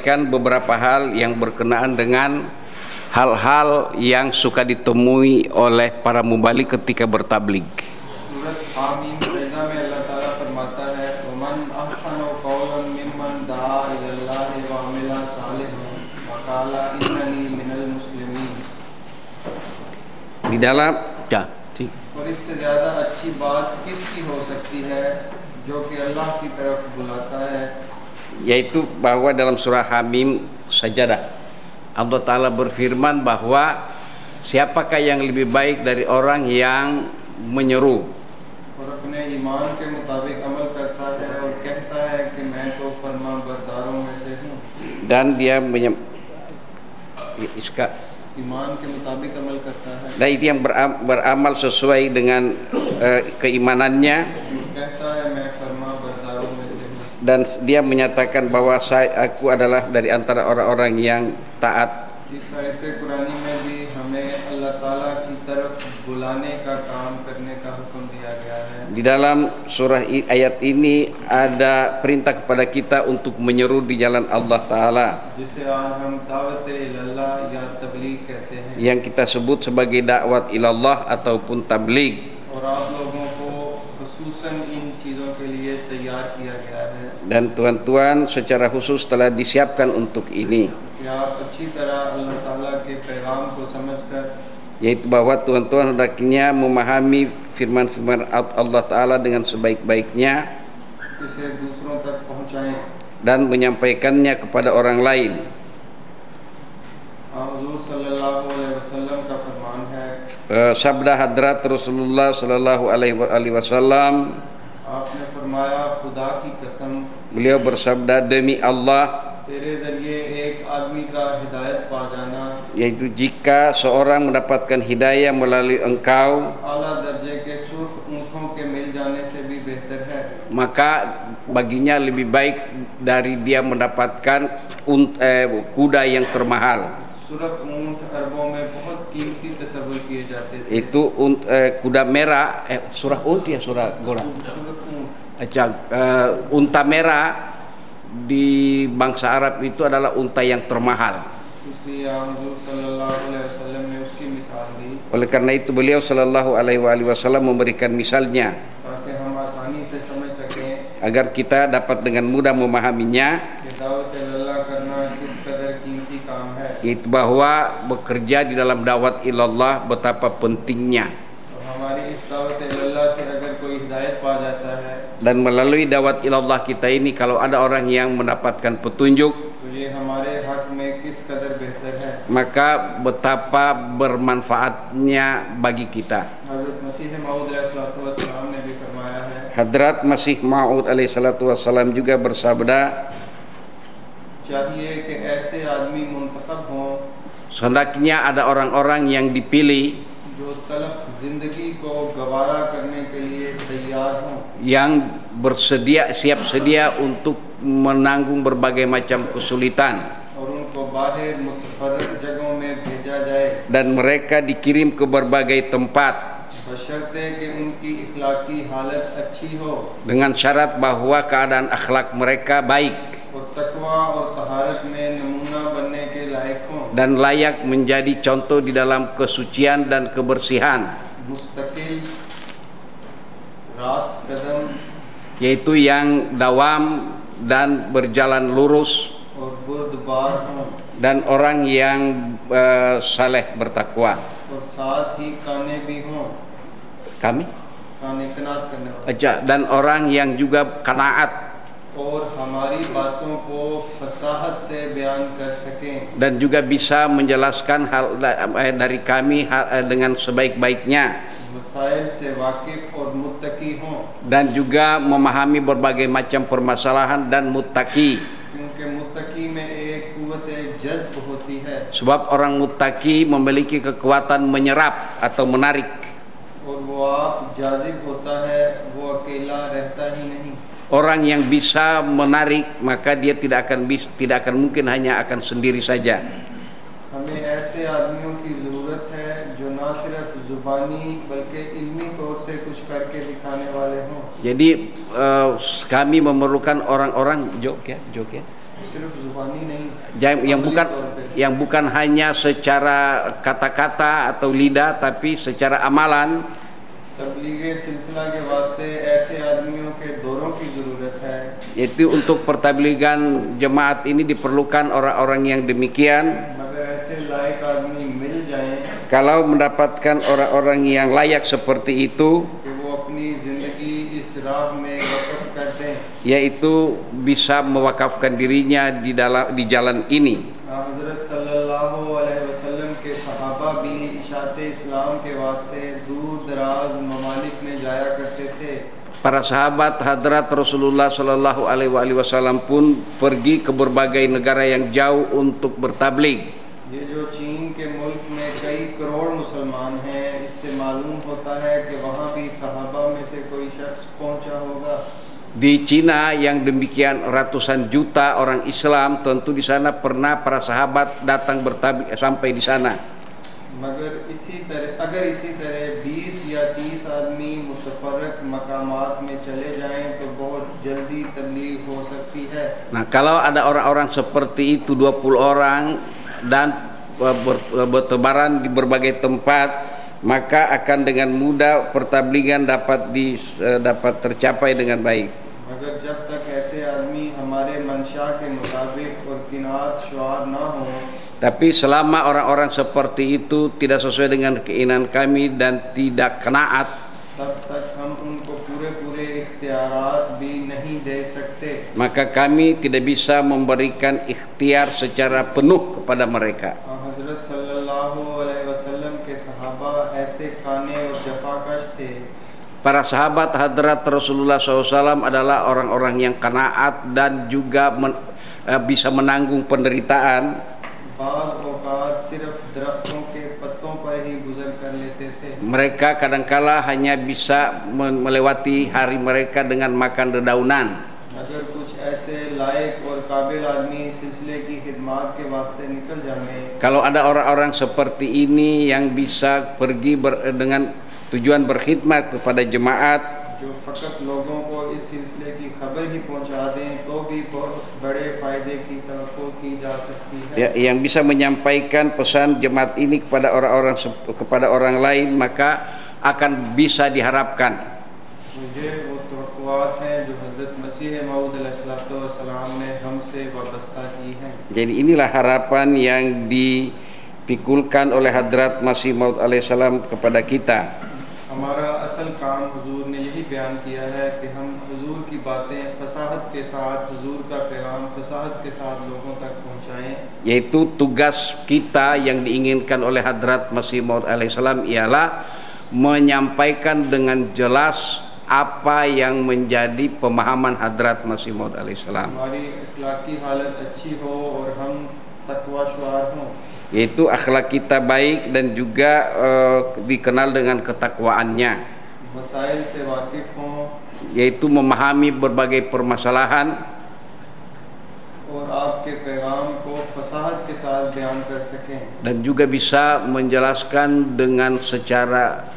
menyampaikan beberapa hal yang berkenaan dengan hal-hal yang suka ditemui oleh para mubalik ketika bertabligh. सूरत हामीम सजदा में अल्लाह ताला फरमाता है वमन अहसनु कौलन मिम्मन दआ इलल्लाहि व अमिला सालिहन व क़ाला इन्ननी मिनल मुस्लिमीन। Di dalam और इससे ज़्यादा अच्छी बात किसकी हो सकती है जो कि अल्लाह की तरफ बुलाता है, yaitu bahwa dalam surah Hamim Sajadah Allah Ta'ala berfirman bahwa siapakah yang lebih baik dari orang yang menyeru और अपने ईमान के मुताबिक अमल करता है और कहता है कि मैं तो फरमाबरदारों में से हूँ। dan dia ईमान के मुताबिक अमल करता है, dan itu yang beramal sesuai dengan keimanannya, कहता है मैं फरमाबरदारों में से हूँ। dan dia menyatakan bahwa aku adalah dari antara orang-orang yang taat. इस आयत कुरानी में भी हमें अल्लाह ताला की तरफ बुलाने का काम करने का हुक्म दिया गया है। Di dalam surah ayat ini ada perintah kepada kita untuk menyeru di jalan Allah Ta'ala जिसे आज हम दावत इल्लल्लाह या तबलीग कहते हैं, yang kita sebut sebagai dakwat ilallah ataupun tabligh. और आप लोगों को खुसूसन इन चीज़ों के लिए तैयार किया गया है Dan tuan-tuan secara khusus telah disiapkan untuk ini, कि आप अच्छी तरह अल्लाह ताला के पैगाम को समझकर yaitu bahwa tuan-tuan hendaknya memahami firman-firman Allah Ta'ala dengan sebaik-baiknya इसे दूसरों तक पहुँचाएं। dan menyampaikannya kepada orang lain. हुज़ूर सल्लल्लाहु अलैहि वसल्लम का फरमान है, Sabda hadrat Rasulullah Sallallahu Alaihi Wasallam, आपने फरमाया खुदा की कसम beliau bersabda, demi Allah, तेरे जरिए एक आदमी का हिदायत पा जाना yaitu jika seorang mendapatkan hidayah melalui engkau, आला दर्जे के सुर्ख ऊँटों के मिल जाने से भी बेहतर है। maka baginya lebih baik dari dia mendapatkan kuda yang termahal. सुरख ऊँट अरबों में बहुत कीमती तस्वुर किए जाते थे। Itu kuda merah, surah surah gola. सुरख ऊँट Unta merah di bangsa Arab itu adalah unta yang termahal. इसलिए हुज़ूर सल्लल्लाहु अलैहि वसल्लम ने उसकी मिसाल दी Oleh karena itu beliau Sallallahu Alaihi Wasallam memberikan misalnya ताकि हम आसानी से समझ सकें agar kita dapat dengan mudah memahaminya, कि दावत इल्लल्लाह करना किस कदर कीमती काम है। itu bahwa bekerja di dalam dakwat ilallah betapa pentingnya, और हमारी इस दावत इल्लल्लाह से अगर कोई हिदायत पा जाता है dan melalui dakwat ilallah kita ini kalau ada orang yang mendapatkan petunjuk, तो ये हमारे हक में किस कदर बेहतर है। maka betapa bermanfaatnya bagi kita. हज़रत मसीह मऊद अलैहिस्सलाम ने भी फरमाया है, Hadrat Masih Maud alaihissalatu wassalam juga bersabda, चाहिए कि ऐसे आदमी मुंतखब हों hendaknya ada orang-orang yang dipilih जो तलख जिंदगी को गवारा करने के लिए तैयार हों yang siap sedia untuk menanggung berbagai macam kesulitan, और उनको बाहर मुतफर्रिक जगहों में भेजा जाए, dan mereka dikirim ke berbagai tempat बशर्ते कि उनकी इखलाकी हालत अच्छी हो dengan syarat bahwa keadaan akhlak mereka baik और तकवा और तहारत में नमूना बनने के लायक हों, dan layak menjadi contoh di dalam kesucian dan kebersihan, मुस्तकिल रास्त कदम yaitu yang dawam dan berjalan lurus, और बुर्दबार हों dan orang yang saleh bertakwa. और साथ ही काने भी हों, Kami काने कनात करने वाले, dan orang yang juga kanaat और हमारी बातों को फसाहत से बयान कर सकें, dan juga bisa menjelaskan hal dari kami dengan sebaik-baiknya, मसाइल से वाकिफ और मुत्तकी हों, dan juga memahami berbagai macam permasalahan dan muttaqi. क्योंकि मुत्तकी में एक कुव्वत जज्ब होती है Sebab orang muttaqi memiliki kekuatan menyerap atau menarik. और वो आप जाजिब होता है, वो अकेला रहता ही नहीं। Orang yang bisa menarik maka dia tidak akan mungkin hanya akan sendiri saja. हमें ऐसे आदमियों की ज़रूरत है जो ना सिर्फ ज़ुबानी बल्कि इल्मी तौर से कुछ करके दिखाने वाले हों। Jadi kami memerlukan orang-orang सिर्फ जुबानी नहीं, yang bukan hanya secara kata-kata atau lidah, tapi secara amalan. तबलीग सिलसिला के वास्ते ऐसे आदमियों के दौरों की ज़रूरत है। Yaitu untuk pertabligan jemaat ini diperlukan orang-orang yang demikian. मगर ऐसे लायक आदमी मिल जाएं Kalau mendapatkan orang-orang yang layak seperti itu, कि वो अपनी ज़िंदगी इस राह में वक़्फ़ कर दें, yaitu bisa mewakafkan dirinya di jalan ini. हज़रत सल्लल्लाहु अलैहि वसल्लम के सहाबा भी इशाते इस्लाम के वास्ते दूर दराज ममालिक में जाया करते थे। Para sahabat hadrat Rasulullah Shallallahu Alaihi Wasallam pun pergi ke berbagai negara yang jauh untuk bertabligh. ये जो चीन के मुल्क में कई करोड़ मुसलमान हैं, इससे मालूम होता है कि वहाँ भी सहाबा में से कोई शख्स पहुँचा होगा। Di Cina yang demikian ratusan juta orang Islam, tentu di sana pernah para sahabat datang bertabligh sampai di sana. मगर अगर इसी तरह 20 या 30 आदमी मुतफर्रक मकामात में चले जाएं तो बहुत जल्दी तबलीग हो सकती है। Nah, kalau ada orang-orang seperti itu 20 orang dan bertebaran di berbagai tempat, maka akan dengan mudah pertabligan dapat tercapai dengan baik. मगर जब तक ऐसे आदमी हमारे मंशा के मुताबिक और किनात शुआर ना हो, tapi selama orang-orang seperti itu tidak sesuai dengan keinginan kami dan tidak qanaat, तब तक हम उनको पूरे इख्तियारात भी नहीं दे सकते। maka kami tidak bisa memberikan ikhtiar secara penuh kepada mereka. हज़रत सल्लल्लाहु अलैहि वसल्लम के सहाबा ऐसे खाने और जफाकश थे। Para sahabat hadrat Rasulullah SAW adalah orang-orang yang qanaat dan juga bisa menanggung penderitaan. बाज़ औक़ात सिर्फ दरख्तों के पत्तों पर ही गुज़र कर लेते थे। Mereka kadangkala hanya bisa melewati hari mereka dengan makan dedaunan. अगर कुछ ऐसे लायक और काबिल आदमी सिलसिले की खिदमत के वास्ते निकल जाएं, Kalau ada orang-orang seperti ini yang bisa pergi dengan tujuan berkhidmat kepada jemaat, जो फ़कत लोगों को इस सिलसिले की खबर ही पहुंचा दें, तो भी बहुत बड़े फ़ायदे की तवक्को की जा सकती है। yang bisa menyampaikan pesan jemaat ini kepada orang lain, maka akan bisa diharapkan. मुझे वो तवक्कुआत हैं जो हज़रत मसीह मऊद अलैहिस्सलाम ने हमसे वाबस्ता की हैं। Jadi inilah harapan yang dipikulkan oleh Hadrat Masih Maud alaihissalam kepada kita. हमारा असल काम हुजूर ने यही बयान किया है कि हम हुजूर की बातें फसाहत के साथ, हुजूर का पैगाम फसाहत के साथ लोगों तक पहुँचाएँ। Yaitu tugas kita yang diinginkan oleh Hadrat Masih Maud alaihissalam ialah menyampaikan dengan jelas apa yang menjadi pemahaman Hadrat Masih Maud alaihissalam. हमारी अखलाकी हालत अच्छी हो और हम तकवा शुआर हों, Yaitu akhlak kita baik dan juga dikenal dengan ketakwaannya, मसाइल से वाकिफ़ हों yaitu memahami berbagai permasalahan और आपके पैगाम को फसाहत के साथ बयान कर सकें, dan juga bisa menjelaskan dengan secara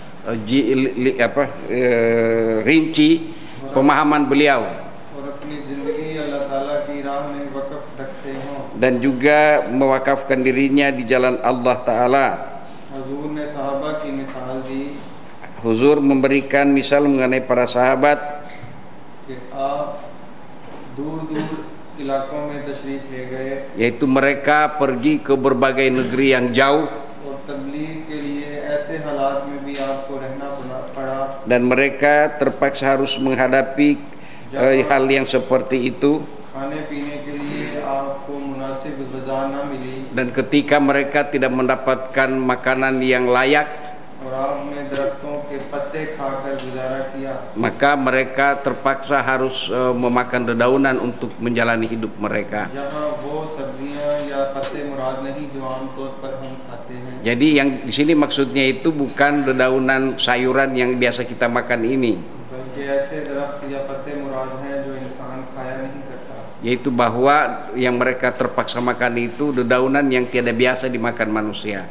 rinci pemahaman beliau, और अपनी ज़िंदगी अल्लाह ताला की राह में वक़्फ़ रखते हों। dan juga mewakafkan dirinya di jalan Allah Ta'ala. हुजूर ने सहाबा की मिसाल दी Huzur memberikan misal mengenai para sahabat कि आप दूर इलाकों में तशरीफ़ ले गए yaitu mereka pergi ke berbagai negeri yang jauh और तबलीग के लिए ऐसे हालात में भी आपको रहना पड़ा, dan mereka terpaksa harus menghadapi hal yang seperti itu, खाने पीने के लिए आपको मुनासिब ग़िज़ा ना मिली dan ketika mereka tidak mendapatkan makanan yang layak, और आपने दरख्तों के पत्ते खाकर गुजारा किया, maka mereka terpaksa harus memakan dedaunan untuk menjalani hidup mereka. जहाँ वो सब्जियाँ या पत्ते मुराद नहीं जो आमतौर पर हम खाते हैं। Jadi yang di sini maksudnya itu bukan dedaunan sayuran yang biasa kita makan ini, बल्कि ऐसे दरख्त या पत्ते मुराद हैं जो इंसान खाया नहीं करता। yaitu bahwa yang mereka terpaksa makan itu dedaunan yang tidak biasa dimakan manusia.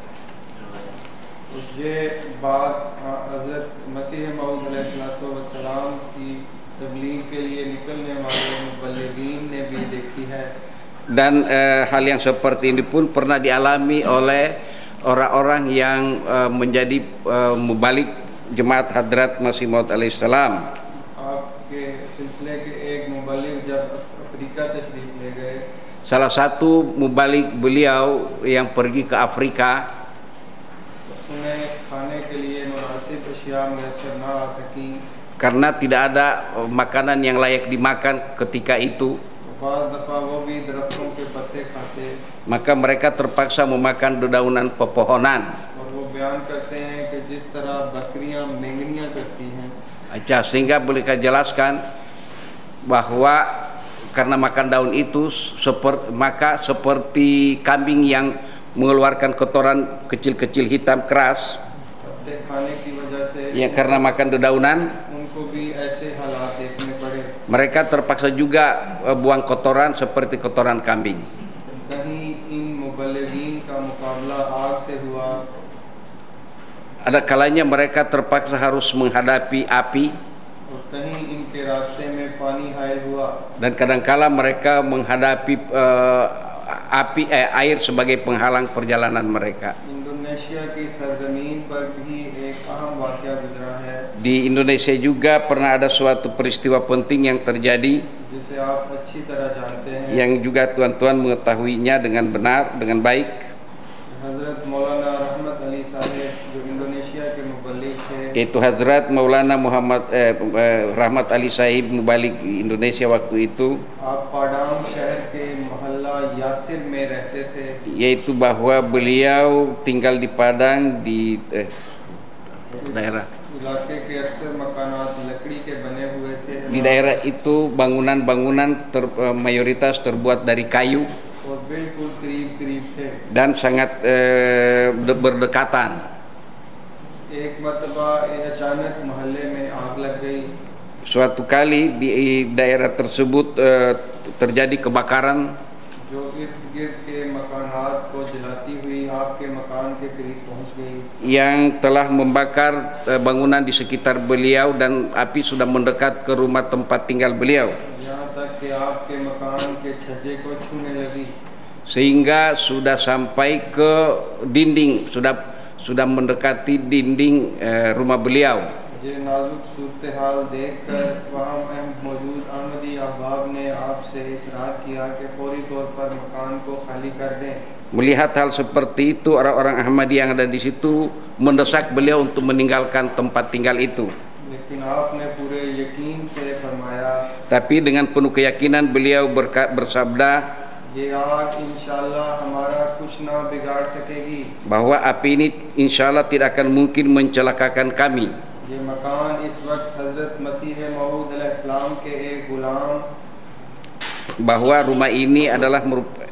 ये बात हज़रत मसीह मऊद अलैहिस्सलाम की तबलीग के लिए निकलने वाले मुबल्लिगीन ने भी देखी है। Dan hal yang seperti ini pun pernah dialami oleh orang-orang yang menjadi mubalik jemaat Hadrat Masih Maud alaihissalam. आपके सिलसिले के एक मुबल्लिग जब अफ्रीका तशरीफ ले गए, Salah satu mubalik beliau yang pergi ke Afrika, उन्हें खाने के लिए मुनासिब अशिया मैसर ना आ सकी। karena tidak ada makanan yang layak dimakan ketika itu, बाज़ दफ़ा वो भी दरख्तों के पत्ते खाते, maka mereka terpaksa memakan dedaunan pepohonan. और वो बयान करते हैं कि जिस तरह बकरियां मेंगनियां करती हैं, Sehingga boleh kita jelaskan bahwa karena makan daun itu maka seperti kambing yang mengeluarkan kotoran kecil-kecil hitam keras, पत्ते खाने की वजह से yang karena makan dedaunan उनको भी ऐसे हालात देखने पड़े। mereka terpaksa juga buang kotoran seperti kotoran kambing. कहीं इन मुबल्लिगीन का मुकाबला आग से हुआ, Ada kalanya mereka terpaksa harus menghadapi api, और कहीं इनके रास्ते में पानी हायल हुआ। dan kadangkala mereka menghadapi air sebagai penghalang perjalanan mereka. Indonesia की सरजमीन पर भी एक अहम वाक़या गुजरा है, Di Indonesia juga pernah ada suatu peristiwa penting yang terjadi, जिसे आप अच्छी तरह जानते हैं। yang juga tuan-tuan mengetahuinya dengan benar, dengan baik. हज़रत मौलाना रहमत अली साहेब जो इंडोनेशिया के मुबल्लिग थे, Yaitu Hadrat Maulana Muhammad Rahmat Ali Sahib Mubalik Indonesia waktu itu, आप पाडांग शहर के मोहल्ला यासिर में रहते थे। yaitu bahwa beliau tinggal di Padang di daerah इलाके के अक्सर मकानात लकड़ी के बने हुए थे, di daerah itu bangunan-bangunan mayoritas terbuat dari kayu और बिल्कुल करीब-करीब थे। dan sangat berdekatan. एक मरतबा अचानक मोहल्ले में आग लग गई, Suatu kali di daerah tersebut terjadi kebakaran जो इर्द गिर्द के मकानात को जलाती हुई आपके मकान के करीब पहुंच गई। yang telah membakar bangunan di sekitar beliau, dan api sudah mendekat ke rumah tempat tinggal beliau, यहाँ तक कि आपके मकान के छज्जे को छूने लगी। sehingga sudah sampai ke dinding, sudah mendekati dinding rumah beliau. ये नाजुक सूरत हाल देखकर वहाँ मौजूद अहमदी अहबाब ने आपसे इसरार किया कि फौरी तौर पर मकान को खाली कर दें। Melihat hal seperti itu, orang-orang Ahmadi yang ada di situ mendesak beliau untuk meninggalkan tempat tinggal itu. लेकिन आपने पूरे यकीन से फरमाया, Tapi dengan penuh keyakinan beliau bersabda ये आग इंशाअल्लाह हमारा कुछ ना बिगाड़ सकेगी। bahwa api ini insya Allah tidak akan mungkin mencelakakan kami. ये मकान इस वक्त हज़रत मसीह मऊद अलैहिस्सलाम के एक गुलाम Bahwa rumah ini adalah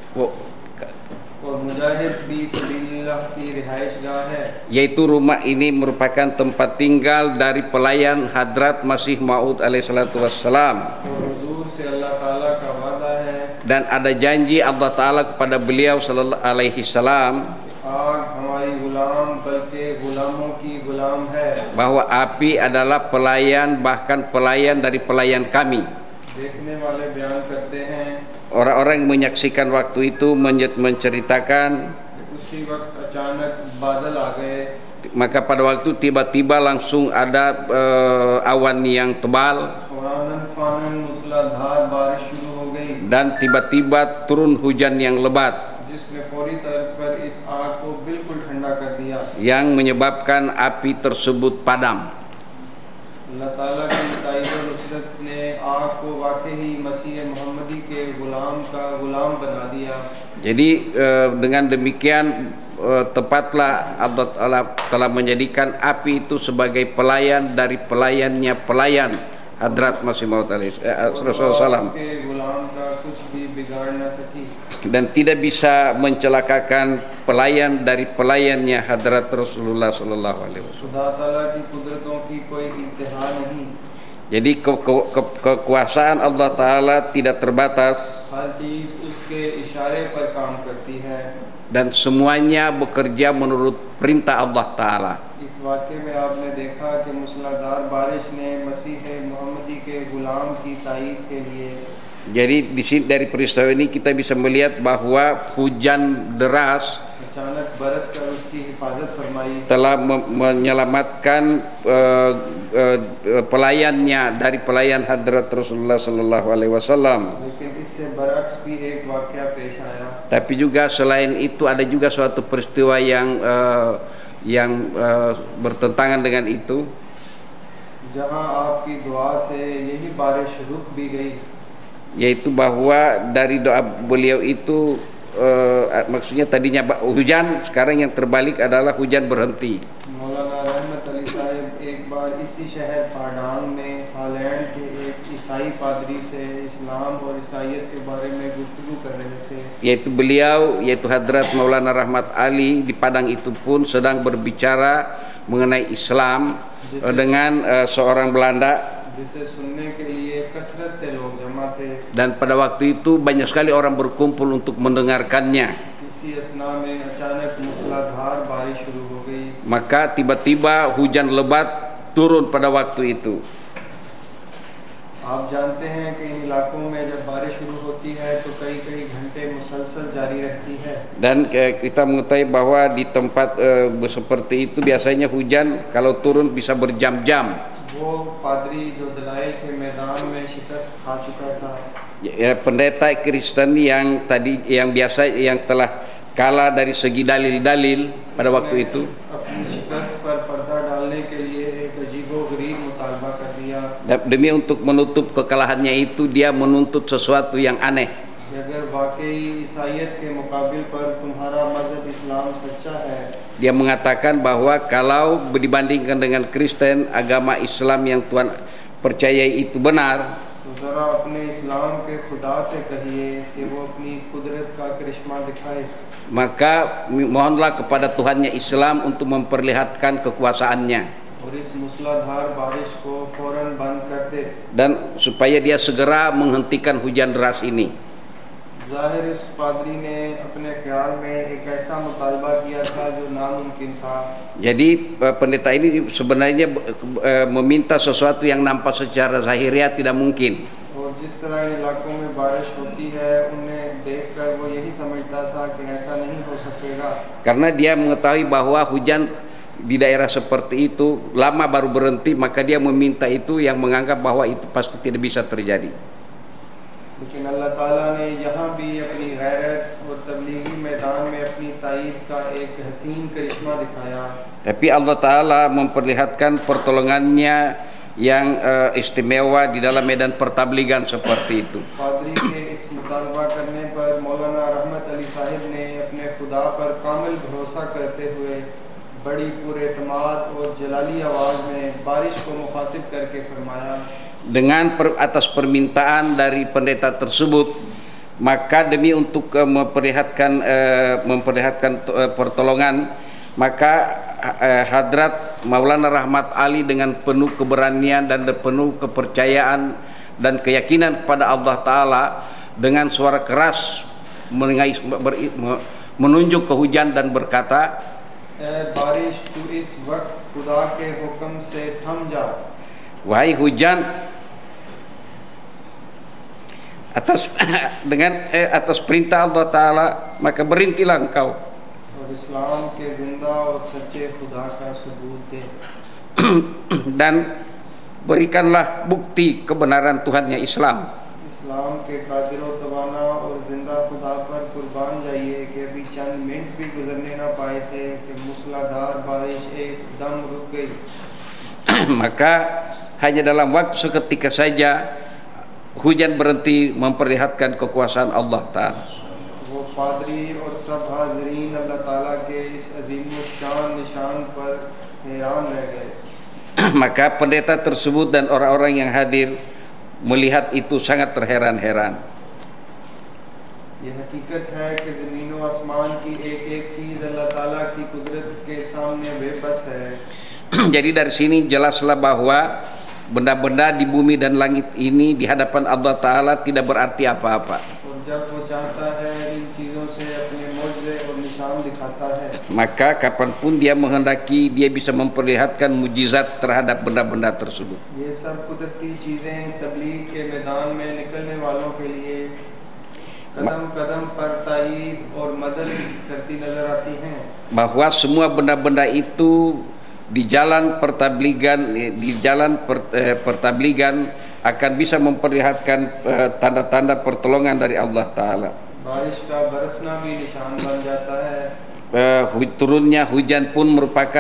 और मुजाहिद फी सबीलिल्लाह की रिहाइशगाह है, yaitu rumah ini merupakan tempat tinggal dari pelayan Hadrat Masih Maud alaihissalatu wassalam, और हुजूर से अल्लाह ताला का वादा है, dan ada janji Allah Ta'ala kepada beliau sallallahu alaihi salam आग हमारी गुलाम बल्कि गुलामों की गुलाम है। bahwa api adalah pelayan, bahkan pelayan dari pelayan kami. देखने वाले बयान करते हैं Orang-orang yang menyaksikan waktu itu menceritakan, कि उसी वक्त अचानक बादल आ गए, maka pada waktu tiba-tiba langsung ada awan yang tebal, और आनन फानन मूसलाधार बारिश शुरू हो गई, dan tiba-tiba turun hujan yang lebat जिसने फौरी तौर पर इस आग को बिल्कुल ठंडा कर दिया। yang menyebabkan api tersebut padam. अल्लाह ताला की ताईद और नुसरत ने आग को वाकई मसीह मोहम्मदी के गुलाम का गुलाम बना दिया। Jadi dengan demikian tepatlah Allah Ta'ala telah menjadikan api itu sebagai pelayan dari pelayannya pelayan Hadrat Masih Maud Rasulullah SAW, के गुलाम का कुछ भी बिगाड़ न सकी। dan tidak bisa mencelakakan pelayan dari pelayannya Hadrat Rasulullah Sallallahu Alaihi Wasallam. खुदा ताला की कुदरतों की कोई इंतहा नहीं, Jadi kekuasaan Allah Ta'ala tidak terbatas, हर चीज़ उसके इशारे पर काम करती है। dan semuanya bekerja menurut perintah Allah Ta'ala. इस वाक़े में आपने देखा कि मूसलाधार बारिश ने मसीह मोहम्मदी के गुलाम की ताईद के लिए Jadi di sini dari peristiwa ini kita bisa melihat bahwa hujan deras अचानक बरस कर उसकी हिफाजत फरमाई telah menyelamatkan pelayannya dari pelayan hadrat Rasulullah sallallahu alaihi wasallam. लेकिन इससे बरअक्स भी एक वाकया पेश आया Tapi juga selain itu ada juga suatu peristiwa yang bertentangan dengan itu, जहां आपकी दुआ से यही बारिश रुक भी गई yaitu bahwa dari doa beliau itu maksudnya tadinya hujan, sekarang yang terbalik adalah hujan berhenti. मौलाना रहमत अली साहब एक बार इसी शहर पाडांग में हॉलैंड के एक ईसाई पादरी से इस्लाम और ईसाईयत के बारे में गुफ्तगू कर रहे थे Yaitu Hadrat Maulana Rahmat Ali di Padang itu pun sedang berbicara mengenai Islam dengan seorang Belanda, जिसे सुनने के लिए कसरत से लोग जमा थे dan pada waktu itu banyak sekali orang berkumpul untuk mendengarkannya. इसी असना में अचानक मूसलाधार बारिश शुरू हो गई Maka tiba-tiba hujan lebat turun pada waktu itu. आप जानते हैं कि इन इलाकों में जब बारिश शुरू होती है तो कई कई घंटे मुसलसल जारी रहती है Dan kita mengetahui bahwa di tempat seperti itu biasanya hujan kalau turun bisa berjam-jam. वो पादरी जो दलाइल के मैदान में शिकस्त खा चुका था Pendeta Kristen yang telah kalah dari segi dalil-dalil pada waktu itu, अपनी शिकस्त पर पर्दा डालने के लिए एक अजीबोगरीब मुतालबा कर दिया demi untuk menutup kekalahannya itu dia menuntut sesuatu yang aneh. कि अगर वाकई ईसाईयत के मुकाबिल पर तुम्हारा मजहब इस्लाम सच्चा है Dia mengatakan bahwa kalau dibandingkan dengan Kristen, agama Islam yang Tuhan percayai itu benar, तो ज़रा अपने इस्लाम के खुदा से कहिए कि वो अपनी कुदरत का करिश्मा दिखाए maka mohonlah kepada Tuhannya Islam untuk memperlihatkan kekuasaannya, और इस मूसलाधार बारिश को फौरन बंद कर दे dan supaya dia segera menghentikan hujan deras ini. ज़ाहिर इस पादरी ने अपने ख्याल में एक ऐसा मुतालबा किया था जो नामुमकिन था Jadi pendeta ini sebenarnya meminta sesuatu yang nampak secara zahiriah tidak mungkin. और जिस तरह इन इलाकों में बारिश होती है उन्हें देखकर वो यही समझता था कि ऐसा नहीं हो सकेगा Karena dia mengetahui bahwa hujan di daerah seperti itu lama baru berhenti, maka dia meminta itu yang menganggap bahwa itu pasti tidak bisa terjadi. लेकिन अल्लाह ताला ने यहाँ भी अपनी गैरत और तबलीगी मैदान में अपनी ताईद का एक हसीन करिश्मा दिखाया Tapi Allah Ta'ala memperlihatkan pertolongannya yang istimewa di dalam medan pertabligan seperti itu. पादरी के इस मुतालबा करने पर मौलाना रहमत अली साहिब ने अपने खुदा पर कामिल भरोसा करते हुए बड़ी पुरएतमाद और जलाली आवाज़ में बारिश को मुखातिब करके फरमाया Dengan atas permintaan dari pendeta tersebut, maka demi untuk memperlihatkan pertolongan, maka Hadrat Maulana Rahmat Ali dengan penuh keberanian dan penuh kepercayaan dan keyakinan kepada Allah Ta'ala dengan suara keras menunjuk ke hujan dan berkata, बारिश तू इस वक्त खुदा के हुक्म से थम जा wahai hujan, atas perintah Allah Ta'ala maka berhentilah engkau और इस्लाम के जिंदा और सच्चे खुदा का सबूत दे dan berikanlah bukti kebenaran Tuhannya Islam. इस्लाम के कादिर व तवाना और जिंदा खुदा पर कुर्बान जाइए कि अभी चंद मिनट भी गुजरने ना पाए थे कि मूसलाधार बारिश एकदम रुक गई Maka hanya dalam waktu seketika saja hujan berhenti memperlihatkan kekuasaan Allah Ta'ala. वो पादरी और सब हाजरीन अल्लाह ताला के इस अजीम शान निशान पर हैरान रह गए Maka pendeta tersebut dan orang-orang yang hadir melihat itu sangat terheran-heran. ये हकीकत है कि ज़मीन व आसमान की एक एक चीज़ अल्लाह ताला की कुदरत के सामने बेबस है Jadi dari sini jelaslah bahwa benda-benda di bumi dan langit ini di hadapan Allah Ta'ala tidak berarti apa-apa. और जब वो चाहता है इन चीज़ों से अपने मौजज़े और निशान दिखाता है, maka kapanpun dia menghendaki dia bisa memperlihatkan mujizat terhadap benda-benda tersebut. ये सब कुदरती चीज़ें तबलीग के मैदान में निकलने वालों के लिए कदम कदम पर ताईद और मदद करती नजर आती हैं। Bahwa semua benda-benda itu di jalan pertabligan akan bisa memperlihatkan tanda-tanda pertolongan dari Allah Ta'ala. बारिश का बरसना भी निशान बन जाता है, Turunnya hujan pun merupakan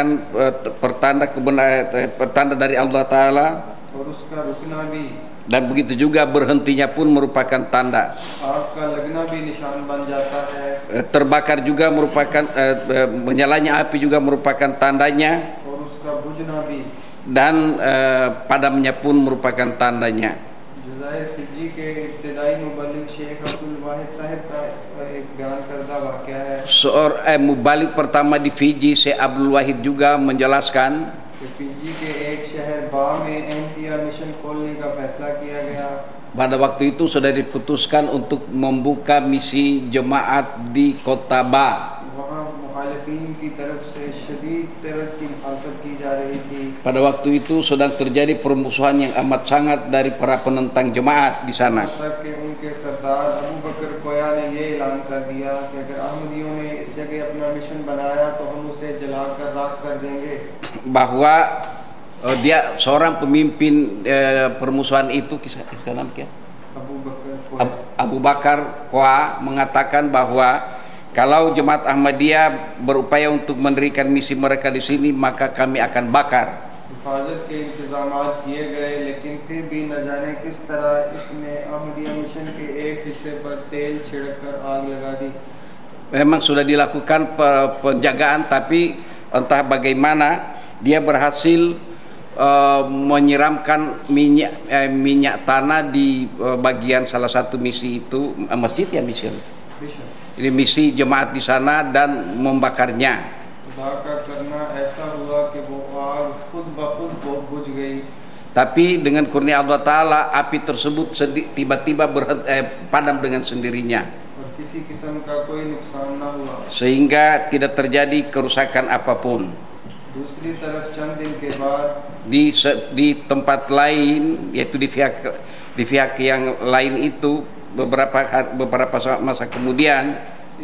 pertanda dari Allah Ta'ala, और उसका रुकना भी, dan begitu juga berhentinya pun merupakan tanda. आग का लगना भी निशान बन जाता है, Terbakar juga merupakan menyalanya api juga merupakan tandanya, और उसका बुझना भी। dan padamnya pun merupakan tandanya. जज़ायर फिजी के इब्तिदाई मुबल्लिग शेख अब्दुल वाहिद साहब का एक बयान करदा वाक़या है Mubalik pertama di Fiji, Syekh Abdul Wahid juga menjelaskan कि फिजी के एक शहर बा में एहतिया मिशन खोलने का फैसला किया गया। pada waktu itu sudah diputuskan untuk membuka misi jemaat di kota Ba. वहाँ मुखालिफीन की तरफ से शदीद तरज की मुखालफत की जा रही थी। Pada waktu itu sedang terjadi permusuhan yang amat sangat dari para penentang jemaat di sana. तब कि उनके सरदार अबू बकर कोया ने ये ऐलान कर दिया कि अगर अहमदियों ने इस जगह अपना मिशन बनाया तो हम उसे जलाकर राख कर देंगे। Bahwa dia seorang pemimpin permusuhan itu, kisah nama dia Abu बकर कोया Abu Bakar Koa mengatakan bahwa kalau jemaat Ahmadiyah berupaya untuk mendirikan misi mereka di sini, maka kami akan bakar. हिफाजत के इंतजामात किए गए, लेकिन फिर भी न जाने किस तरह इसने अहमदिया मिशन के एक हिस्से पर तेल छिड़ककर आग लगा दी। Memang sudah dilakukan penjagaan, tapi entah bagaimana dia berhasil menyiramkan minyak tanah di bagian salah satu misi itu, masjid ya misi. Ini misi jemaat di sana dan membakarnya. Tapi dengan kurnia Allah Ta'ala, api tersebut tiba-tiba padam dengan sendirinya, sehingga tidak terjadi kerusakan apapun. Di tempat lain, yaitu di pihak yang lain itu, beberapa masa kemudian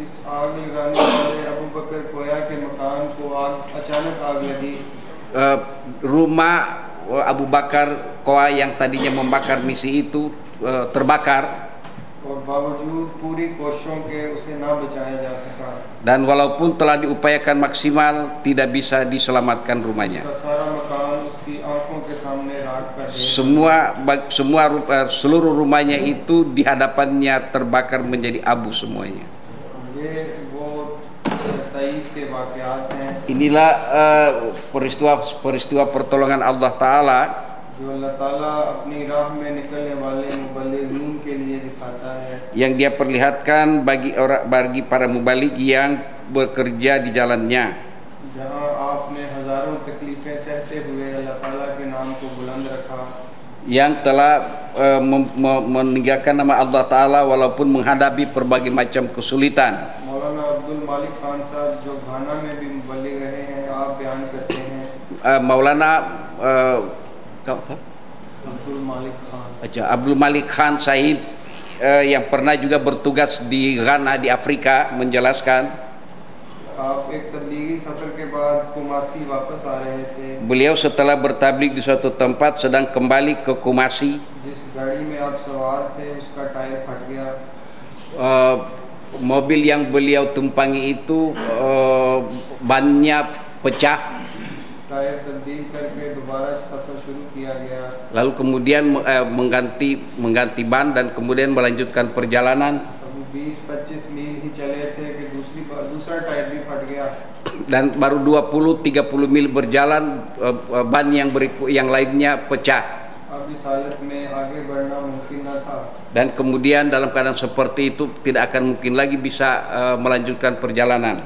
rumah Abu Bakar Koa yang tadinya membakar misi itu terbakar. Dan walaupun telah diupayakan maksimal, tidak bisa diselamatkan rumahnya. Seluruh rumahnya itu di hadapannya terbakar menjadi abu semuanya. Inilah peristiwa pertolongan Allah Ta'ala yang dia perlihatkan bagi para mubalik yang bekerja di jalannya, yang telah meninggalkan nama Allah Ta'ala walaupun menghadapi berbagai macam kesulitan. Maulana Abdul Malik Khan Sahib yang pernah juga bertugas di Ghana di Afrika menjelaskan, beliau setelah bertabligh di suatu tempat sedang kembali ke Kumasi, mobil yang beliau tumpangi itu bannya pecah. Lalu kemudian mengganti ban dan kemudian melanjutkan perjalanan. Dan baru 20-30 mil berjalan, ban yang lainnya pecah. Dan kemudian dalam keadaan seperti itu tidak akan mungkin lagi bisa melanjutkan perjalanan.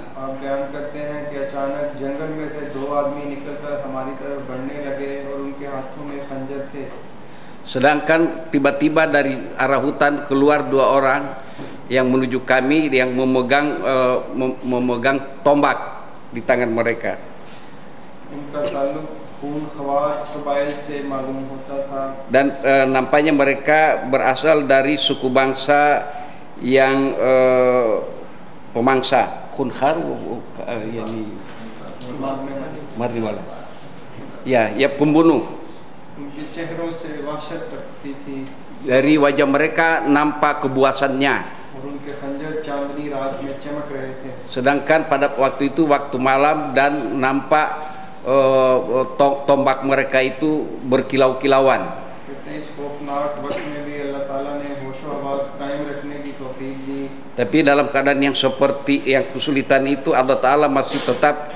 Sedangkan tiba-tiba dari arah hutan keluar dua orang yang menuju kami yang memegang tombak di tangan mereka. उनका ताल्लुक खून ख्वार कबाइल से मालूम होता था. Dan nampaknya mereka berasal dari suku bangsa yang pemangsa khunkhar yani Marniwala. Ya, pembunuh. उनके चेहरों से वहशत टपकती थी. Dari wajah mereka nampak kebuasannya. और उनके खंजर चांदनी रात में चमक रहे थे. Sedangkan pada waktu itu waktu malam dan nampak tombak mereka itu berkilau-kilauan. इस खौफनाक वक्त में भी अल्लाह ताला ने होशो हवास कायम रखने की तौफीक दी. Tapi dalam keadaan yang seperti yang kesulitan itu Allah Taala masih tetap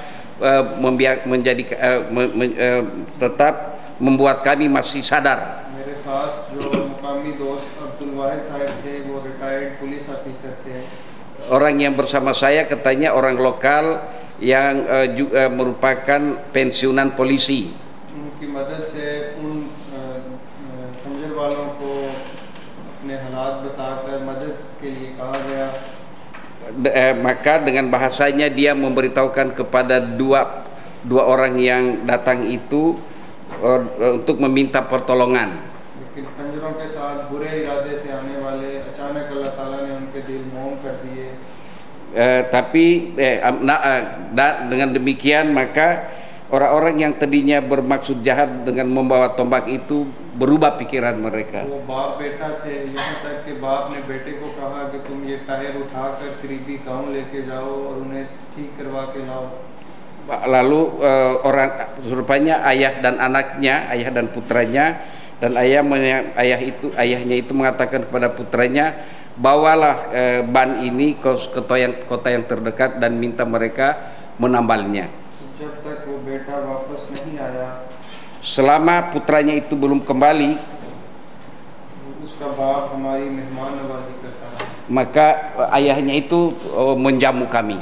tetap membuat kami masih sadar. मेरे साथ जो मुकामी दोस्त अब्दुल वाहिद साहब थे वो रिटायर्ड पुलिस ऑफिसर थे. Orang yang bersama saya katanya orang lokal yang juga merupakan pensiunan polisi. उनकी मदद से उन खंजर वालों को अपने हालात बताकर मदद के लिए कहा गया. Maka dengan bahasanya dia memberitahukan kepada dua orang yang datang itu untuk meminta pertolongan. लेकिन खंजरों के साथ बुरे इरादे से आने वाले अचानक अल्लाह ताला ने उनके दिल मोम कर दिए. Tapi dengan demikian maka orang-orang yang tadinya bermaksud jahat dengan membawa tombak itu berubah pikiran mereka. वो बाप बेटा थे, यहाँ तक कि बाप ने बेटे को कहा कि तुम ये टायर उठाकर करीबी गांव लेके जाओ और उन्हें ठीक करवा के लाओ. Lalu rupanya ayah dan anaknya, ayah dan putranya, dan ayahnya itu mengatakan kepada putranya, bawalah ban ini ke kota yang terdekat dan minta mereka menambalnya. जब तक वो बेटा वापस नहीं आया, selama putranya itu belum kembali, उसका बाप हमारी मेहमान नवाजी करता रहा. maka ayahnya itu menjamu kami.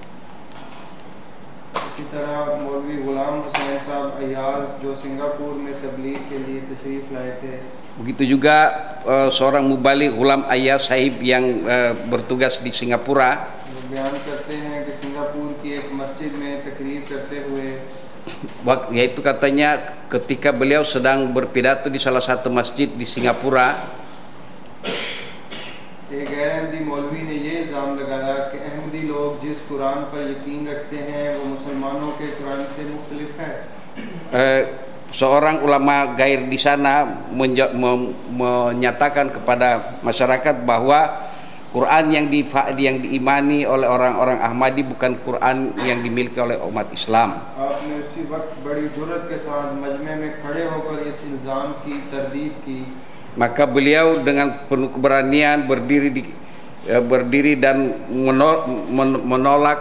इसी तरह मौलवी गुलाम हुसैन साहब अयाज जो सिंगापुर में तबलीग के लिए तशरीफ लाए थे. Begitu juga seorang mubaligh Ghulam Ayaz Sahib yang bertugas di Singapura. बयान करते हैं कि सिंगापुर की एक मस्जिद में तकरीर करते हुए, yaitu katanya ketika beliau sedang berpidato di salah satu masjid di Singapura, एक गैर अहमदी मौलवी ने ये इल्ज़ाम लगाया कि अहमदी लोग जिस कुरान पर यकीन रखते हैं वो मुसलमानों के कुरान से मुख्तलिफ है. Seorang ulama gair di sana menyatakan kepada masyarakat bahwa Quran yang diimani oleh orang-orang Ahmadi bukan Quran yang dimiliki oleh umat Islam. आपने उसी वक्त बड़ी जुर्रत के साथ मजमे में खड़े होकर इस इल्ज़ाम की तरदीद की. Maka beliau dengan penuh keberanian berdiri dan menolak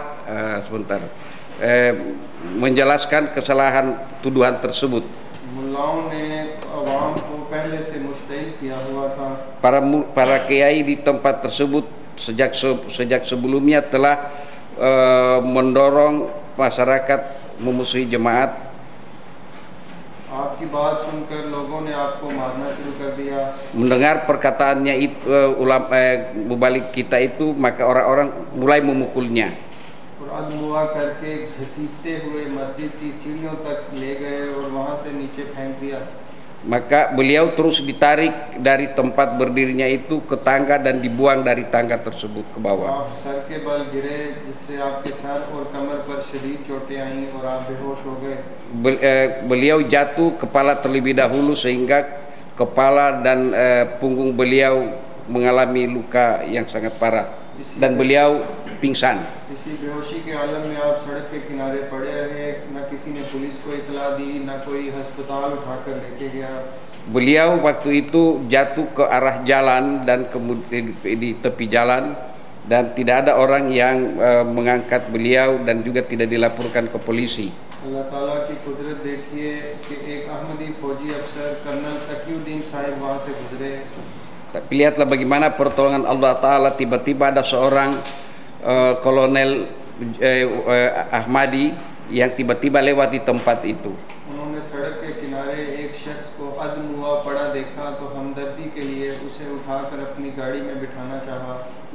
menjelaskan kesalahan tuduhan tersebut. मुल्लाओं ने अवाम को पहले से मुश्तइल किया हुआ था. Para kiai di tempat tersebut sejak sebelumnya telah mendorong masyarakat memusuhi jemaat. आपकी बात सुनकर लोगों ने आपको मारना शुरू कर दिया. Mendengar perkataannya itu mubalik kita itu, maka orang-orang mulai memukulnya. और अदमुआ करके घसीटते हुए मस्जिद की सीढ़ियों तक ले गए और वहाँ से नीचे फेंक दिया. Maka beliau terus ditarik dari tempat berdirinya itu ke tangga dan dibuang dari tangga tersebut ke bawah. आप सर के बल गिरे जिससे आपके सर और कमर पर शदीद चोटें आईं और आप बेहोश हो गए. Beliau jatuh kepala terlebih dahulu sehingga kepala dan punggung beliau mengalami luka yang sangat parah dan beliau pingsan. इसी बेहोशी के आलम में आप सड़क के किनारे पड़े रहे. न किसी ने पुलिस को इतला दी, न कोई अस्पताल उठाकर लेके गया. Beliau waktu itu jatuh ke arah jalan dan kemudian di tepi jalan dan tidak ada orang yang mengangkat beliau dan juga tidak dilaporkan ke polisi. अल्लाह ताला की कुदरत देखिए कि एक अहमदी फौजी अफसर कर्नल तकीउद्दीन साहिब वहाँ से गुजरे. Tapi lihatlah bagaimana pertolongan Allah Ta'ala, tiba-tiba ada seorang kolonel Ahmadi yang tiba-tiba lewat di tempat itu. उन्होंने सड़क के किनारे एक शख्स को अदमुआ पड़ा देखा तो हमदर्दी के लिए उसे उठाकर अपनी गाड़ी में बिठाना चाहा.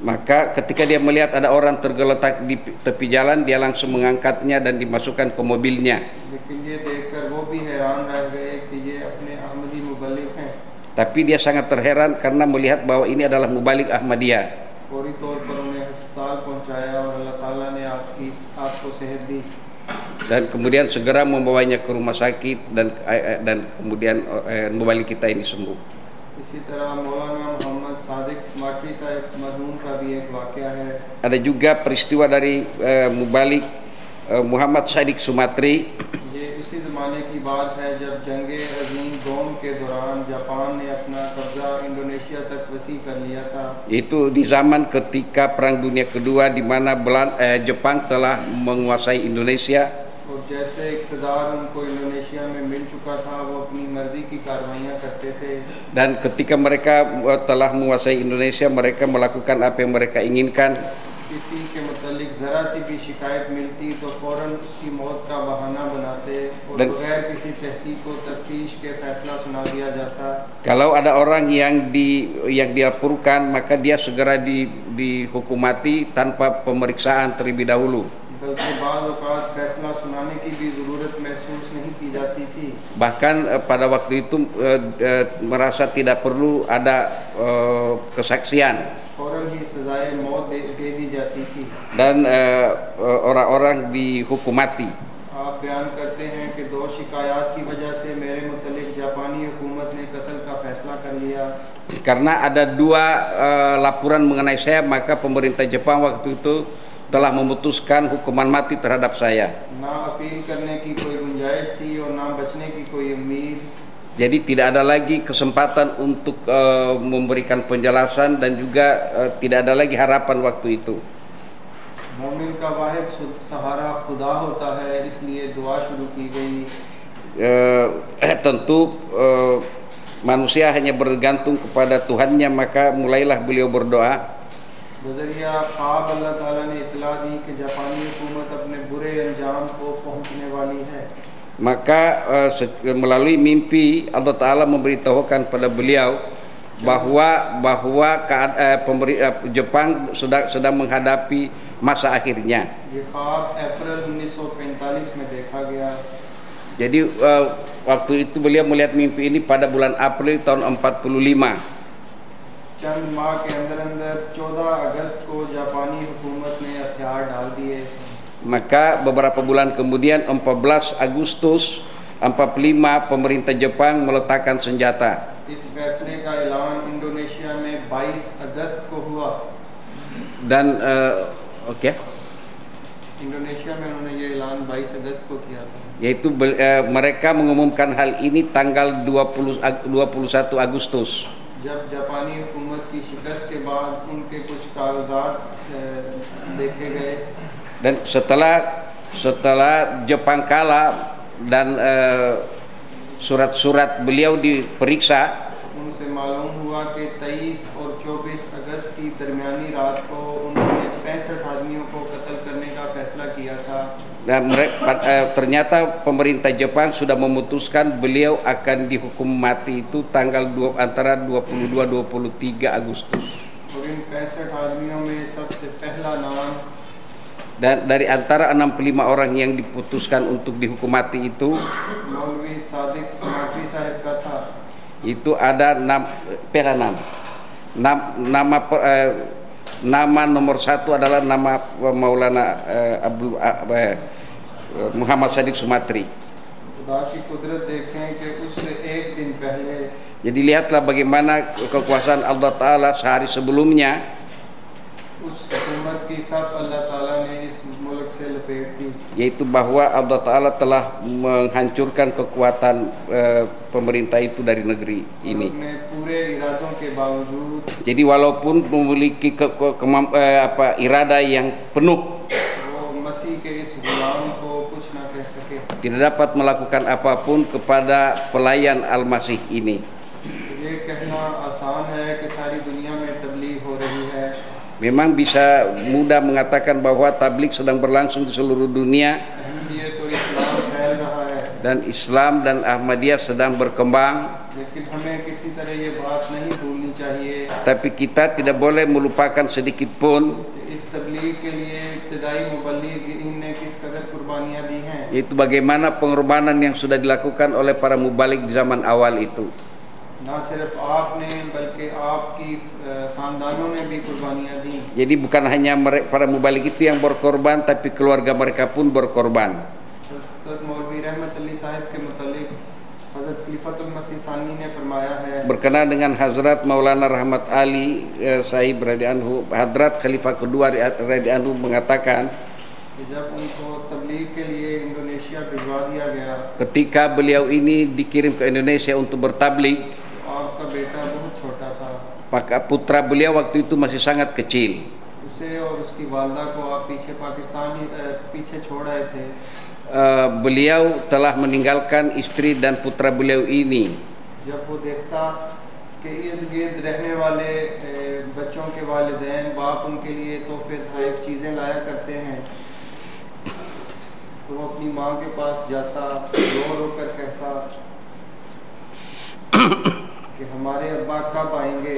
Maka ketika dia melihat ada orang tergeletak di tepi jalan, dia langsung mengangkatnya dan dimasukkan ke mobilnya. लेकिन ये देखकर वो भी हैरान रह गए कि ये अपने अहमदी मुबल्लिग हैं। Tapi dia sangat terheran karena melihat bahwa ini adalah Mubalik Ahmadiyah. फौरी तौर पर उन्हें अस्पताल पहुंचाया और अल्लाह ताला ने आपको सेहत दी। Dan kemudian segera membawanya ke rumah sakit dan kemudian Mubalik kita ini sembuh. इसी तरह मौलाना मोहम्मद सादिक स्मार्टी साहब मरहूम का भी एक वाक़या है। Ada juga peristiwa dari Mubalik Muhammad Sadiq Sumatri. ये उसी ज़माने की बात है जब जंग अज़ीम दोम के दौरान जापान ने अपना कब्ज़ा इंडोनेशिया तक वसी कर लिया था। Itu di zaman ketika Perang Dunia Kedua di mana Jepang telah menguasai Indonesia. और जैसे इक़्तिदार उनको इंडोनेशिया में मिल चुका था, वो अपनी मर्ज़ी की कार्रवाइयाँ करते थे। Dan ketika mereka telah menguasai Indonesia, mereka melakukan apa yang mereka inginkan. किसी के मुतालिक ज़रा सी भी शिकायत मिलती तो फ़ौरन उसकी मौत का बहाना बनाते और बगैर किसी तहकीक व तफ्तीश के फैसला सुना दिया जाता। Kalau ada orang yang dilaporkan, maka dia segera dihukum mati tanpa pemeriksaan terlebih dahulu. बल्कि बाज़ औक़ात फैसला सुनाने की भी ज़रूरत महसूस नहीं की जाती थी। Bahkan pada waktu itu merasa tidak perlu ada kesaksian. फ़ौरन ही सज़ाए मौत दे दी जाती थी। Dan orang-orang dihukum mati. आप बयान करते हैं कि 2 शिकायत की वजह से मेरे मुतालिक जापानी हुकूमत ने कत्ल का फैसला कर लिया। Karena ada 2 laporan mengenai saya, maka pemerintah Jepang waktu itu telah memutuskan hukuman mati terhadap saya. ना अपील करने की कोई गुंजाइश थी और ना बचने की कोई उम्मीद। Jadi tidak ada lagi kesempatan untuk memberikan penjelasan dan juga tidak ada lagi harapan waktu itu. मोमिन का वाहिद सहारा खुदा होता है, इसलिए दुआ शुरू की गई। Tentu manusia hanya bergantung kepada Tuhannya, maka mulailah beliau berdoa. बज़रिया ख्वाब अल्लाह ताला ने इतला दी कि जापानी हुकूमत अपने बुरे अंजाम को पहुंचने वाली है। Maka melalui mimpi Allah Ta'ala memberitahukan pada beliau bahwa Jepang sedang menghadapi masa akhirnya. ये ख्वाब अप्रैल 1945 में देखा गया। Jadi waktu itu beliau melihat mimpi ini pada bulan April tahun 45. चंद माह के अंदर 14 अगस्त को जापानी हुकूमत ने हथियार डाल दिए। Maka beberapa bulan kemudian 14 Agustus 45 pemerintah Jepang meletakkan senjata. इस फैसले का ऐलान इंडोनेशिया में 22 अगस्त को हुआ। Dan इंडोनेशिया में उन्होंने ये ऐलान 22 अगस्त को किया था। Yaitu mereka mengumumkan hal ini tanggal 21 Agustus. जब जापानी हुकूमत की शिकस्त के बाद उनके कुछ कागजात देखे गए। Dan setelah Jepang kalah dan surat-surat beliau diperiksa, उनसे मालूम हुआ कि 23 और 24 अगस्त की दरमियानी रात को उन्होंने 65 आदमियों को कत्ल करने का फैसला किया था। Dan ternyata pemerintah Jepang sudah memutuskan beliau akan dihukum mati itu tanggal antara 22-23 Agustus. और इन 65 आदमियों में सबसे पहला नाम, dan dari antara 65 orang yang diputuskan untuk dihukum mati itu, मौलवी सादिक स्मार्टी साहब का था। itu ada nama nomor 1 adalah nama Maulana Muhammad Sadiq Sumatri. खुदा की कुदरत देखें कि उससे एक दिन पहले, Jadi lihatlah bagaimana kekuasaan Allah Ta'ala sehari sebelumnya उस हुकूमत की सफ अल्लाह ताला ने इस मुल्क से लपेट दी। yaitu bahwa Allah Ta'ala telah menghancurkan kekuatan pemerintah itu dari negeri ini. अपने पूरे इरादों के बावजूद, Jadi walaupun memiliki irada yang penuh, वो मसीह के इस गुलाम को कुछ ना कह सके। tidak dapat melakukan apapun kepada pelayan Al-Masih ini. ये कहना आसान है कि सारी दुनिया में तबलीग हो रही है। Memang bisa mudah mengatakan bahwa tabligh sedang berlangsung di seluruh dunia Ahmadiyyat और इस्लाम फैल रहा है, dan Islam dan Ahmadiyah sedang berkembang. लेकिन हमें किसी तरह ये बात नहीं भूलनी चाहिए Tapi kita tidak boleh melupakan sedikit pun इस तबलीग के लिए इब्तदाई मुबल्लिगीन ने किस कदर कुर्बानियाँ दी हैं, itu bagaimana pengorbanan yang sudah dilakukan oleh para mubalik di zaman awal itu. ना सिर्फ आपने बल्कि आपकी खानदानों ने भी कुर्बानियाँ दी। Jadi bukan hanya para mubalik itu yang berkorban, tapi keluarga mereka pun berkorban. हज़रत मौलवी रहमत अली साहब के मुतालिक हज़रत खलीफतुल मसीह सानी ने फरमाया है, Berkenaan dengan Hazrat Maulana Rahmat Ali Sahib radhiyallahu anhu, Hadrat Khalifah kedua radhiyallahu anhu mengatakan, कि जब उनको तबलीग के लिए इंडोनेशिया भिजवा दिया गया, ketika beliau ini dikirim ke Indonesia untuk bertabligh, तो आपका बेटा बहुत छोटा था, maka putra beliau waktu itu masih sangat kecil. उसे और उसकी वालदा को आप पीछे छोड़ आए थे। Beliau telah meninggalkan istri dan putra beliau ini. जब वो देखता कि इर्द गिर्द रहने वाले बच्चों के वालिदैन बाप उनके लिए तोहफे तोहफ़ चीज़ें लाया करते हैं, तो वो अपनी माँ के पास जाता, रो रो कर कहता कि हमारे अब्बा कब आएंगे।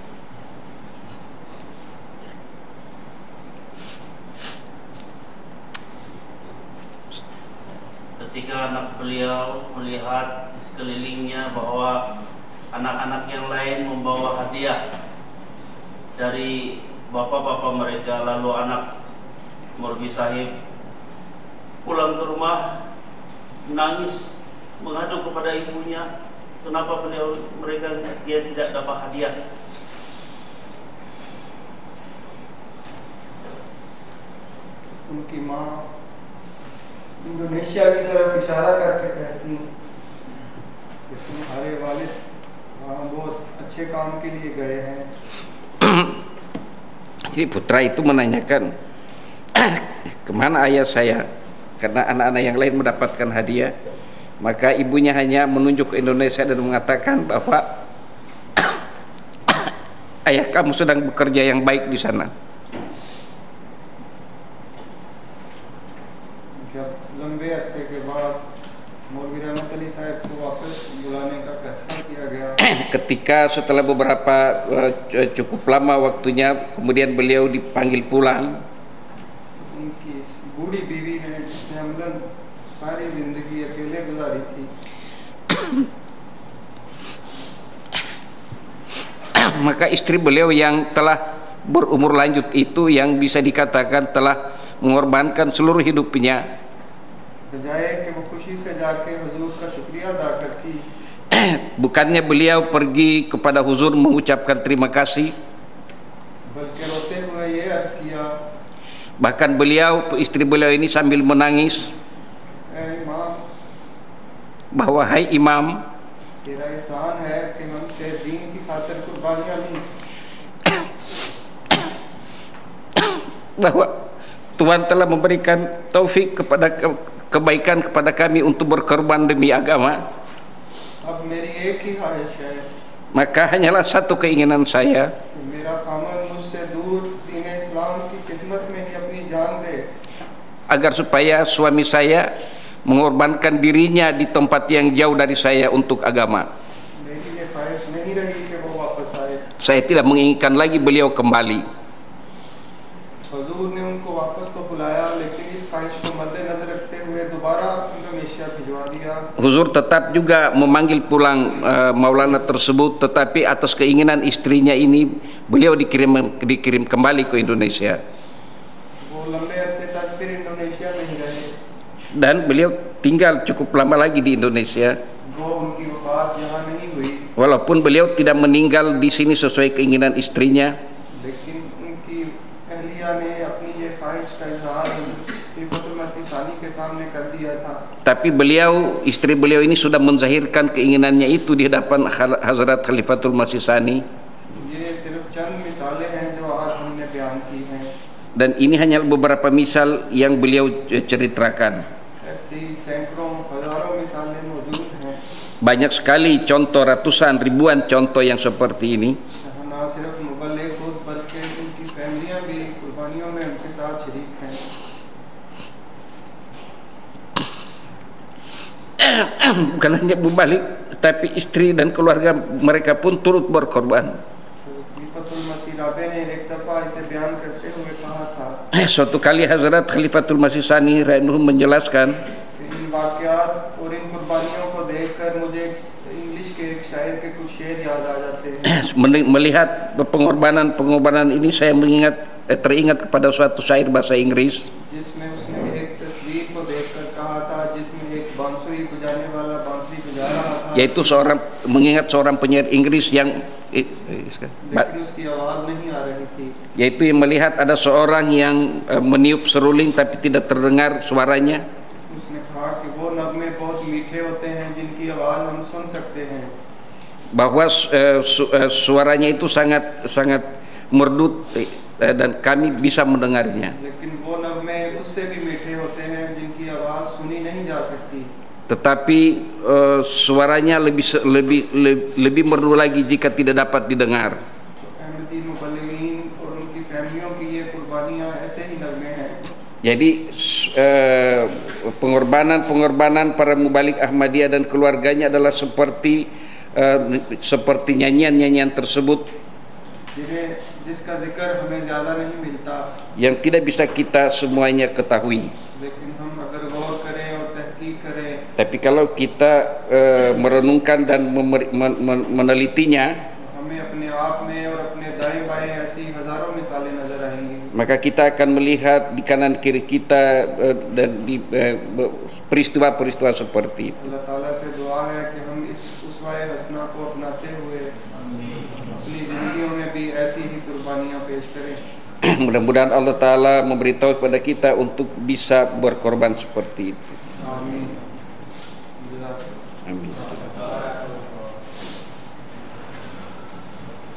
Ketika anak beliau melihat di sekelilingnya bahwa anak-anak yang lain membawa hadiah dari bapak-bapak mereka, lalu anak Maulvi Sahib pulang ke rumah menangis mengadu kepada ibunya, kenapa dia tidak dapat hadiah. उनकी माँ इंडोनेशिया की तरफ इशारा करके कहती कि तुम्हारे वालिद वहाँ बहुत अच्छे काम के लिए गए हैं। Si putra itu menanyakan, kemana ayah saya? Karena anak-anak yang lain mendapatkan hadiah. Maka ibunya hanya menunjuk ke Indonesia dan mengatakan bahwa ayah kamu sedang bekerja yang baik di sana. जब लंबे अरसे के बाद मौलवी रहमत अली साहब को वापस बुलाने का फैसला किया गया, Ketika setelah beberapa cukup lama waktunya, kemudian beliau dipanggil pulang. उनकी बूढ़ी बीवी ने जिसने अमलन सारी जिंदगी अकेले गुजारी थी, Maka istri beliau yang telah berumur lanjut itu, yang bisa dikatakan telah mengorbankan seluruh hidupnya, बजाय कि वो खुशी से जाके हुजूर का शुक्रिया अदा करती, bukannya beliau pergi kepada huzur mengucapkan terima kasih, बल्कि रोते हुए ये अर्ज किया, bahkan istri beliau ini sambil menangis ऐ इमाम, bahwa hai imam, तेरा एहसान है कि हमसे दीन की खातिर कुर्बानियाँ ली, bahwa Tuhan telah memberikan taufik kepada kebaikan kepada kami untuk berkorban demi agama. अब मेरी एक ही ख्वाहिश है Maka hanyalah satu keinginan saya, कि मेरा खामन मुझसे दूर दीन इस्लाम की खिदमत में ही अपनी जान दे, agar supaya suami saya mengorbankan dirinya di tempat yang jauh dari saya untuk agama. मेरी ये ख्वाहिश नहीं रही कि वो वापस आए। Saya tidak menginginkan lagi beliau kembali. हुजूर ने उनको वापस तो बुलाया, लेकिन इस ख्वाहिश को मद्देनजर रखते हुए दोबारा इंडोनेशिया भिजवा दिया। Huzur tetap juga memanggil pulang Maulana tersebut, tetapi atas keinginan istrinya ini beliau dikirim kembali ke Indonesia. वो लंबे अरसे तक फिर इंडोनेशिया में ही रहे। Dan beliau tinggal cukup lama lagi di Indonesia. वो उनकी वफात यहाँ नहीं हुई, Walaupun beliau tidak meninggal di sini sesuai keinginan istrinya, लेकिन उनकी अहलिया ने अपनी ये ख्वाहिश का इजहार खलीफतुल मसीह सानी के सामने कर दिया था। tapi istri beliau ini sudah menzahirkan keinginannya itu di hadapan Hazrat Khalifatul Masih Sani. ये सिर्फ चंद मिसालें हैं जो आज हमने बयान की हैं। Dan ini hanya beberapa misal yang beliau ceritakan. ऐसी सैकड़ों हजारों मिसालें मौजूद हैं। Banyak sekali contoh, ratusan, ribuan contoh yang seperti ini. ना सिर्फ मुबल्लिग खुद बल्कि उनकी फैमिलियां भी कुर्बानियों में उनके साथ शरीक हैं। Bukan hanya mubalik, tapi istri dan keluarga mereka pun turut berkorban. खलीफतुल Suatu kali Hazrat Khalifatul Masih Sani Rahimahullah menjelaskan इन वाक़यात और इन कुर्बानियों को देखकर मुझे इंग्लिश के एक शायर के कुछ शेर याद आ जाते हैं। melihat pengorbanan ini saya teringat kepada suatu syair bahasa Inggris जिसमें उसने एक तस्वीर को देखकर कहा था जिसमें एक बांसुरी बजाने वाला बांसुरी बजा रहा था, yaitu mengingat seorang penyair Inggris yang लेकिन उसकी आवाज़ नहीं आ रही थी। yaitu yang melihat ada seorang yang meniup seruling tapi tidak terdengar suaranya. उसने कहा कि वो नगमे बहुत मीठे होते हैं जिनकी आवाज़ हम सुन सकते हैं, bahwa suaranya itu sangat merdu dan kami bisa mendengarnya. लेकिन वो नगमे उससे भी मीठे होते हैं जिनकी आवाज़ सुनी नहीं जा सकती। Tetapi suaranya lebih merdu lagi jika tidak dapat didengar. Ahmadi मुबल्लिगीन और उनकी फैमिलियों की ये कुर्बानियाँ ऐसे ही नगमे हैं। Jadi pengorbanan para mubalik Ahmadiyah dan keluarganya adalah seperti nyanyian-nyanyian tersebut जिसका जिक्र हमें ज़्यादा नहीं मिलता, yang tidak bisa kita semuanya ketahui. लेकिन हम अगर गौर करें और तहकीक करें, Tapi kalau kita merenungkan dan menelitinya, हमें अपने आप में और अपने दाएं बाएं ऐसी हज़ारों मिसालें नज़र आएंगी। maka kita akan melihat di kanan kiri kita dan di peristiwa-peristiwa seperti itu. अल्लाह ताला से दुआ है कि हम इस उसवाए हसना को अपनाते हुए अपनी ज़िंदगियों में भी ऐसी ही कुर्बानियाँ पेश करें। Mudah-mudahan Allah Ta'ala memberitahu kepada kita untuk bisa berkorban seperti itu. आमीन।